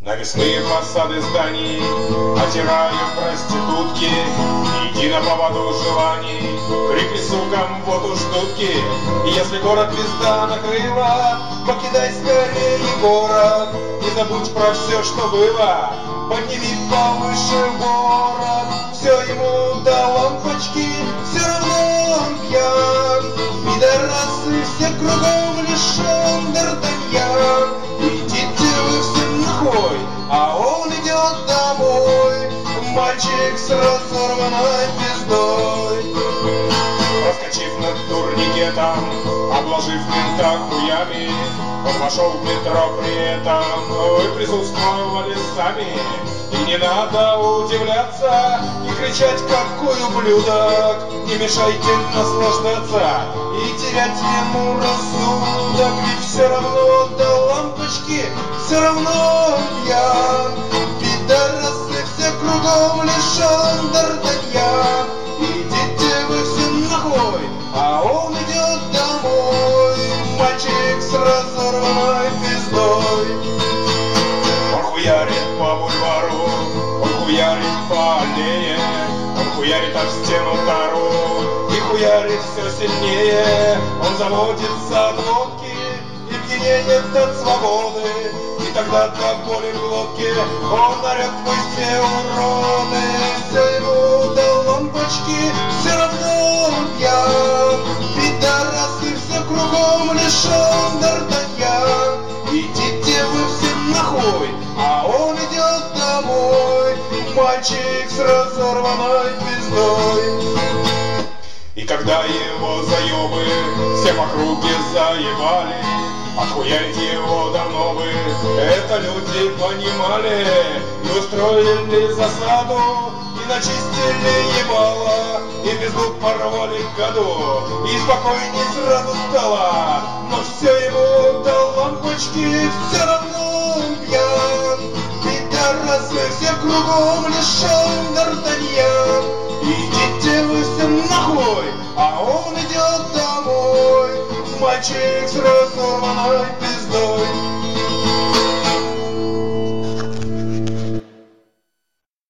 Навесные фасады зданий отирают проститутки. Иди на поводу желаний, крикни сукам, вот уж дудки. И если город звезда накрыла, покидай скорее город. Не забудь про все, что было, подними повыше ворот. Все ему до лампочки, все равно он пьян. Пидорасы все кругом, лишь он Д'Артаньян. Идите вы все нахуй, а он идет домой. Мальчик с разорванной пиздой. Проскочив над турникетом, обложив мента хуями, он вошел в метро при этом. Вы присутствовали сами. И не надо удивляться и кричать, какой ублюдок. Не мешайте наслаждаться и терять ему рассудок. Ведь все равно до лампочки, все равно он пьян. Пидорасы все кругом, лишь он Д'Артаньян. Идите вы все нахуй, а он идет домой. Мальчик с разорванной пиздой. Он хуярит по бульвару, он хуярит по аллее, он хуярит об стену тару и хуярит все сильнее. Он заводится от водки и пьянеет от свободы. И тогда до боли в глотке он орет: вы все уроды. Все ему до лампочки, все равно он пьян. Пидорасы все кругом, лишь он Д'Артаньян. Идите вы все нахуй, а он идет домой. Мальчик с разорванной пиздой. И когда его заебы все в округе заебали, отхуярить его давно бы это люди понимали. И устроили засаду, и начистили ебало, и пизду порвали к году, и спокойней сразу стало. Но все ему до лампочки, все равно он пьян. Пидорасы все кругом, лишь он Д'Артаньян. Идите вы все нахуй, а он идет домой. Мальчик с разорванной пиздой.